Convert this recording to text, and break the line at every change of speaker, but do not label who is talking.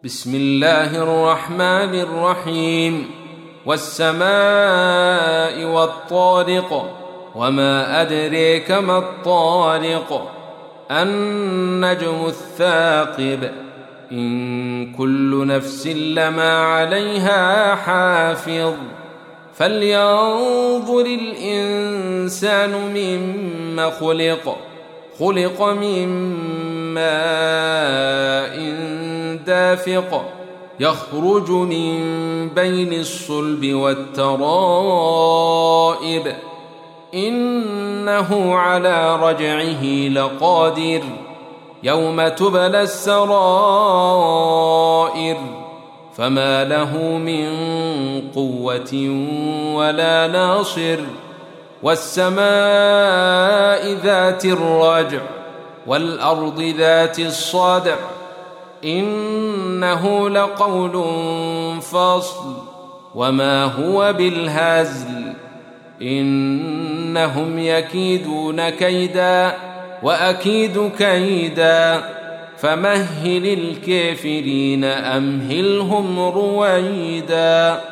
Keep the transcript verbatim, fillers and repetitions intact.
بسم الله الرحمن الرحيم. والسماء والطارق، وما أدريك ما الطارق، النجم الثاقب، إن كل نفس لما عليها حافظ. فلينظر الإنسان مما خلق خلق من ماء دافق، يخرج من بين الصلب والترائب، إنه على رجعه لقادر، يوم تبلى السرائر، فما له من قوة ولا ناصر. والسماء ذات الرجع، والأرض ذات الصدع، إنه لقول فصل، وما هو بالهزل، إنهم يكيدون كيدا وأكيد كيدا، فمهل الكافرين أمهلهم رويدا.